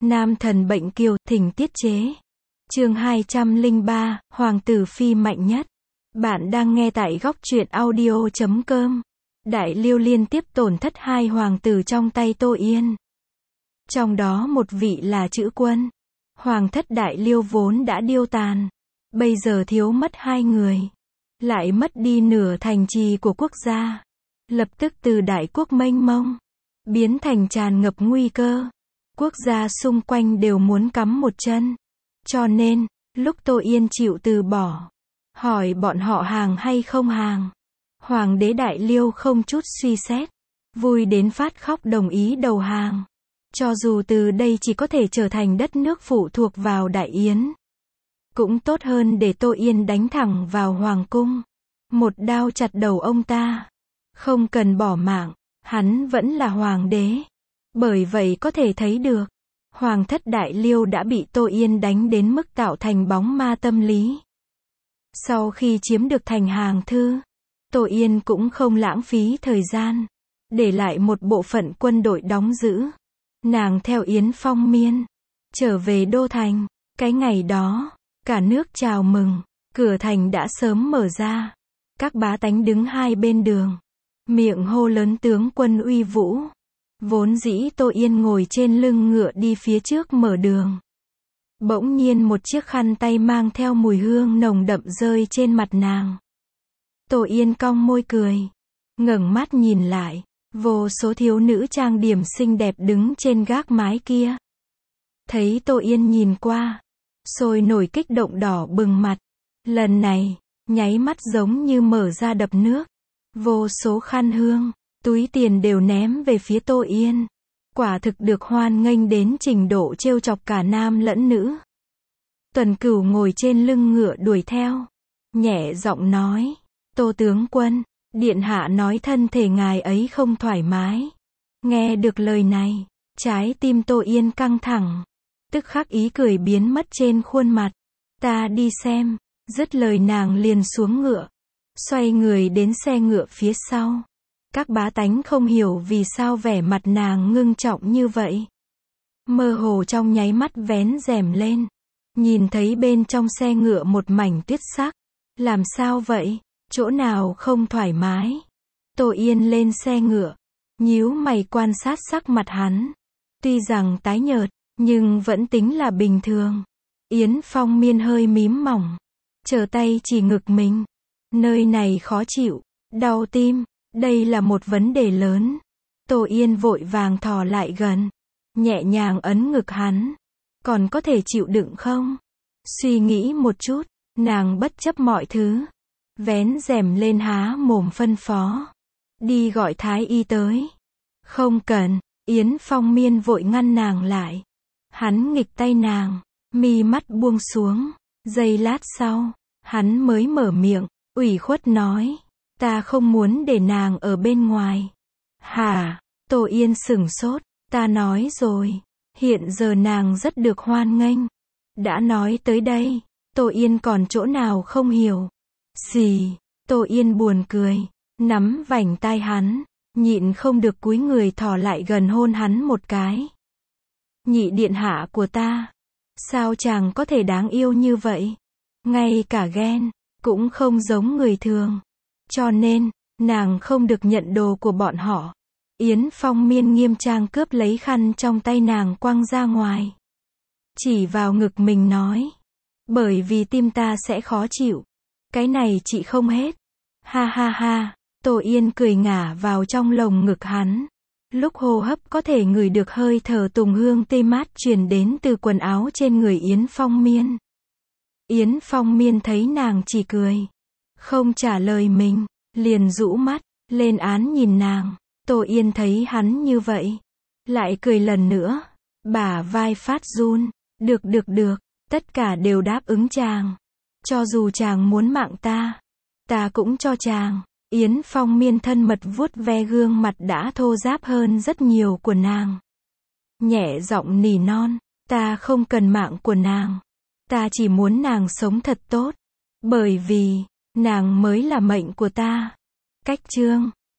Nam thần bệnh kiều, thỉnh tiết chế. Chương 203, Hoàng tử phi mạnh nhất. Bạn đang nghe tại góc truyện audio.com. Đại Liêu liên tiếp tổn thất 2 hoàng tử trong tay Tô Yên. Trong đó một vị là Chữ Quân. Hoàng thất Đại Liêu vốn đã điêu tàn. Bây giờ thiếu mất 2 người. Lại mất đi nửa thành trì của quốc gia. Lập tức từ đại quốc mênh mông, biến thành tràn ngập nguy cơ. Quốc gia xung quanh đều muốn cắm một chân. Cho nên, lúc Tô Yên chịu từ bỏ, hỏi bọn họ hàng hay không hàng, Hoàng đế Đại Liêu không chút suy xét, vui đến phát khóc đồng ý đầu hàng. Cho dù từ đây chỉ có thể trở thành đất nước phụ thuộc vào Đại Yến, cũng tốt hơn để Tô Yên đánh thẳng vào Hoàng cung, một đao chặt đầu ông ta. Không cần bỏ mạng, hắn vẫn là hoàng đế. Bởi vậy có thể thấy được, Hoàng thất Đại Liêu đã bị Tô Yên đánh đến mức tạo thành bóng ma tâm lý. Sau khi chiếm được thành Hàng Thư, Tô Yên cũng không lãng phí thời gian, để lại một bộ phận quân đội đóng giữ. Nàng theo Yến Phong Miên, trở về Đô Thành. Cái ngày đó, cả nước chào mừng, cửa thành đã sớm mở ra. Các bá tánh đứng hai bên đường, miệng hô lớn tướng quân uy vũ. Vốn dĩ Tô Yên ngồi trên lưng ngựa đi phía trước mở đường. Bỗng nhiên một chiếc khăn tay mang theo mùi hương nồng đậm rơi trên mặt nàng. Tô Yên cong môi cười, ngẩng mắt nhìn lại, vô số thiếu nữ trang điểm xinh đẹp đứng trên gác mái kia. Thấy Tô Yên nhìn qua, sôi nổi kích động đỏ bừng mặt. Lần này, nháy mắt giống như mở ra đập nước. Vô số khăn hương, túi tiền đều ném về phía Tô Yên. Quả thực được hoan nghênh đến trình độ trêu chọc cả nam lẫn nữ. Tuần Cửu ngồi trên lưng ngựa đuổi theo, nhẹ giọng nói, Tô tướng quân, điện hạ nói thân thể ngài ấy không thoải mái. Nghe được lời này, trái tim Tô Yên căng thẳng, tức khắc ý cười biến mất trên khuôn mặt. Ta đi xem. Dứt lời nàng liền xuống ngựa, xoay người đến xe ngựa phía sau. Các bá tánh không hiểu vì sao vẻ mặt nàng ngưng trọng như vậy. Mơ hồ trong nháy mắt vén rèm lên, nhìn thấy bên trong xe ngựa một mảnh tuyết sắc. Làm sao vậy? Chỗ nào không thoải mái? Tô Yên lên xe ngựa, nhíu mày quan sát sắc mặt hắn. Tuy rằng tái nhợt, nhưng vẫn tính là bình thường. Yến Phong Miên hơi mím mỏng, trở tay chỉ ngực mình. Nơi này khó chịu, đau tim, đây là một vấn đề lớn. Tô Yên vội vàng thò lại gần, nhẹ nhàng ấn ngực hắn. Còn có thể chịu đựng không? Suy nghĩ một chút, nàng bất chấp mọi thứ, vén rèm lên há mồm phân phó. Đi gọi thái y tới. Không cần, Yến Phong Miên vội ngăn nàng lại. Hắn nghịch tay nàng, mi mắt buông xuống. Giây lát sau, hắn mới mở miệng, ủy khuất nói, ta không muốn để nàng ở bên ngoài. Hả? Tô Yên sửng sốt, ta nói rồi, hiện giờ nàng rất được hoan nghênh. Đã nói tới đây, Tô Yên còn chỗ nào không hiểu. Gì? Tô Yên buồn cười, nắm vành tai hắn, nhịn không được cúi người thò lại gần hôn hắn một cái. Nhị điện hạ của ta, sao chàng có thể đáng yêu như vậy? Ngay cả ghen, cũng không giống người thường. Cho nên, nàng không được nhận đồ của bọn họ. Yến Phong Miên nghiêm trang cướp lấy khăn trong tay nàng quăng ra ngoài. Chỉ vào ngực mình nói, bởi vì tim ta sẽ khó chịu. Cái này chị không hết. Ha ha ha, Tô Yên cười ngả vào trong lồng ngực hắn. Lúc hô hấp có thể ngửi được hơi thở tùng hương tê mát truyền đến từ quần áo trên người Yến Phong Miên. Yến Phong Miên thấy nàng chỉ cười, không trả lời mình, liền rũ mắt lên án nhìn nàng. Tô Yên thấy hắn như vậy, lại cười lần nữa, bả vai phát run. Được, tất cả đều đáp ứng chàng. Cho dù chàng muốn mạng ta cũng cho chàng. Yến Phong Miên thân mật vuốt ve gương mặt đã thô ráp hơn rất nhiều của nàng. Nhẹ giọng nỉ non, ta không cần mạng của nàng. Ta chỉ muốn nàng sống thật tốt. Bởi vì, nàng mới là mệnh của ta. Cách chương